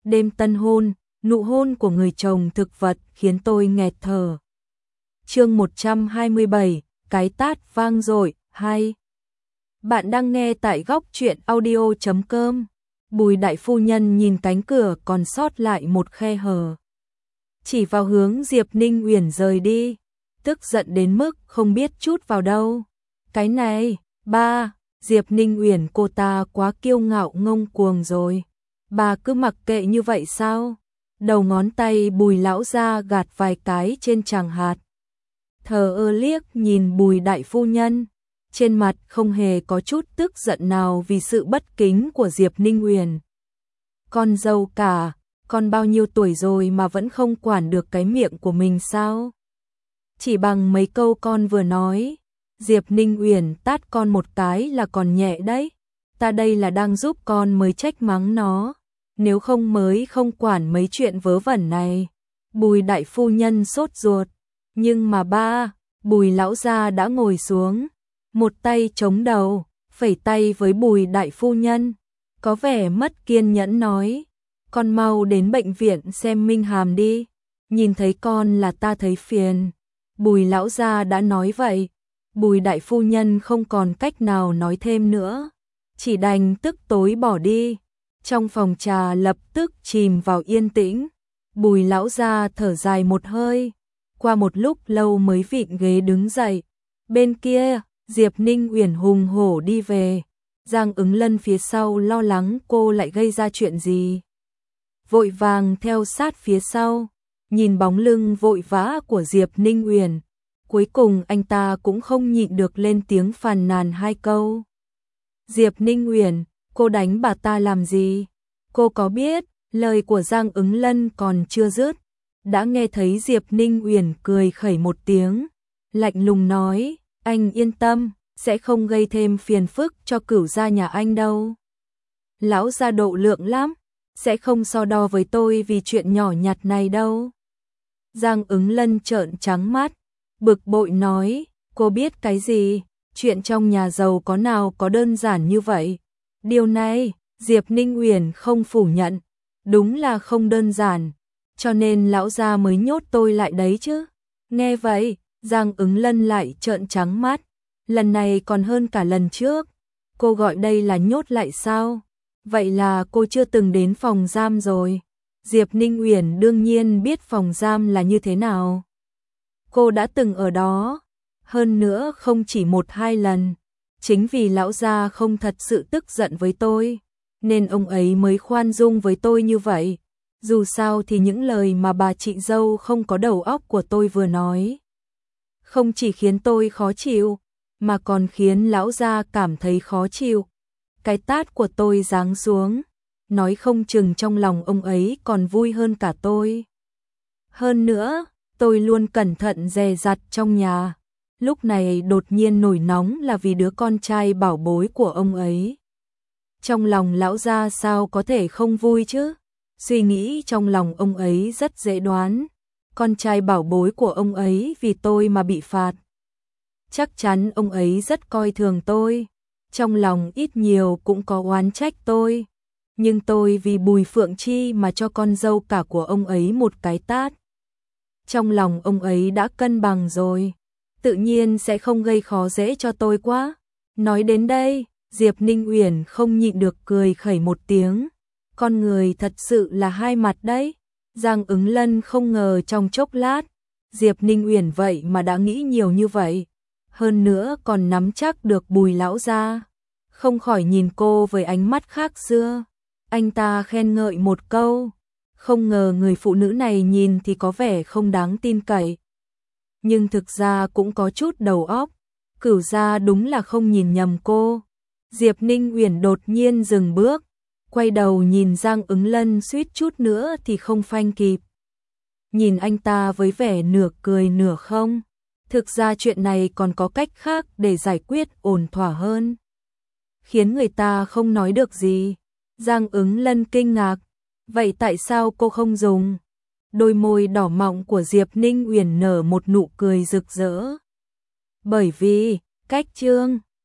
đêm tân hôn, nụ hôn của người chồng thực vật khiến tôi nghẹt thở. Chương 127, cái tát vang dội, hay. Bạn đang nghe tại góc truyện audio.com. Bùi đại phu nhân nhìn cánh cửa còn sót lại một khe hở, chỉ vào hướng Diệp Ninh Uyển rời đi, tức giận đến mức không biết trút vào đâu. Cái này, ba, Diệp Ninh Uyển cô ta quá kiêu ngạo ngông cuồng rồi. Bà cứ mặc kệ như vậy sao? Đầu ngón tay Bùi lão gia gạt vài cái trên tràng hạt. Thờ ơ liếc nhìn Bùi đại phu nhân, trên mặt không hề có chút tức giận nào vì sự bất kính của Diệp Ninh Uyển. Con dâu cả, con bao nhiêu tuổi rồi mà vẫn không quản được cái miệng của mình sao? Chỉ bằng mấy câu con vừa nói, Diệp Ninh Uyển tát con một cái là còn nhẹ đấy. Ta đây là đang giúp con mới trách mắng nó, nếu không mới không quản mấy chuyện vớ vẩn này. Bùi đại phu nhân sốt ruột, nhưng mà ba, Bùi lão gia đã ngồi xuống, một tay chống đầu, phẩy tay với Bùi đại phu nhân, có vẻ mất kiên nhẫn nói, con mau đến bệnh viện xem Minh Hàm đi, nhìn thấy con là ta thấy phiền. Bùi lão gia đã nói vậy, Bùi đại phu nhân không còn cách nào nói thêm nữa, chỉ đành tức tối bỏ đi. Trong phòng trà lập tức chìm vào yên tĩnh. Bùi lão gia thở dài một hơi, qua một lúc lâu mới vịn ghế đứng dậy. Bên kia, Diệp Ninh Uyển hùng hổ đi về, Giang Ứng Lân phía sau lo lắng cô lại gây ra chuyện gì, vội vàng theo sát phía sau, nhìn bóng lưng vội vã của Diệp Ninh Uyển, cuối cùng anh ta cũng không nhịn được lên tiếng phàn nàn hai câu. Diệp Ninh Uyển, cô đánh bà ta làm gì? Cô có biết? Lời của Giang Ứng Lân còn chưa dứt, đã nghe thấy Diệp Ninh Uyển cười khẩy một tiếng, lạnh lùng nói, anh yên tâm, sẽ không gây thêm phiền phức cho cửu gia nhà anh đâu. Lão gia độ lượng lắm, sẽ không so đo với tôi vì chuyện nhỏ nhặt này đâu. Giang Ứng Lân trợn trắng mắt, bực bội nói, cô biết cái gì? Chuyện trong nhà giàu có nào có đơn giản như vậy? Điều này, Diệp Ninh Uyển không phủ nhận, đúng là không đơn giản, cho nên lão gia mới nhốt tôi lại đấy chứ. Nghe vậy, Giang Ứng Lân lại trợn trắng mắt, lần này còn hơn cả lần trước. Cô gọi đây là nhốt lại sao? Vậy là cô chưa từng đến phòng giam rồi. Diệp Ninh Uyển đương nhiên biết phòng giam là như thế nào. Cô đã từng ở đó, hơn nữa không chỉ một hai lần. Chính vì lão gia không thật sự tức giận với tôi, nên ông ấy mới khoan dung với tôi như vậy. Dù sao thì những lời mà bà chị dâu không có đầu óc của tôi vừa nói, không chỉ khiến tôi khó chịu, mà còn khiến lão gia cảm thấy khó chịu. Cái tát của tôi giáng xuống, nói không chừng trong lòng ông ấy còn vui hơn cả tôi. Hơn nữa, tôi luôn cẩn thận dè dặt trong nhà, lúc này đột nhiên nổi nóng là vì đứa con trai bảo bối của ông ấy. Trong lòng lão gia sao có thể không vui chứ? Suy nghĩ trong lòng ông ấy rất dễ đoán, con trai bảo bối của ông ấy vì tôi mà bị phạt. Chắc chắn ông ấy rất coi thường tôi, trong lòng ít nhiều cũng có oán trách tôi. Nhưng tôi vì Bùi Phượng Chi mà cho con dâu cả của ông ấy một cái tát. Trong lòng ông ấy đã cân bằng rồi, tự nhiên sẽ không gây khó dễ cho tôi quá. Nói đến đây, Diệp Ninh Uyển không nhịn được cười khẩy một tiếng. Con người thật sự là hai mặt đấy. Giang Ứng Lân không ngờ trong chốc lát, Diệp Ninh Uyển vậy mà đã nghĩ nhiều như vậy. Hơn nữa còn nắm chắc được Bùi lão gia, không khỏi nhìn cô với ánh mắt khác xưa. Anh ta khen ngợi một câu, không ngờ người phụ nữ này nhìn thì có vẻ không đáng tin cậy, nhưng thực ra cũng có chút đầu óc. Cửu gia đúng là không nhìn nhầm cô. Diệp Ninh Uyển đột nhiên dừng bước, quay đầu nhìn Giang Ứng Lân suýt chút nữa thì không phanh kịp. Nhìn anh ta với vẻ nửa cười nửa không. Thực ra chuyện này còn có cách khác để giải quyết ổn thỏa hơn, khiến người ta không nói được gì. Giang Ứng Lân kinh ngạc, vậy tại sao cô không dùng? Đôi môi đỏ mọng của Diệp Ninh Uyển nở một nụ cười rực rỡ. Bởi vì, cách chương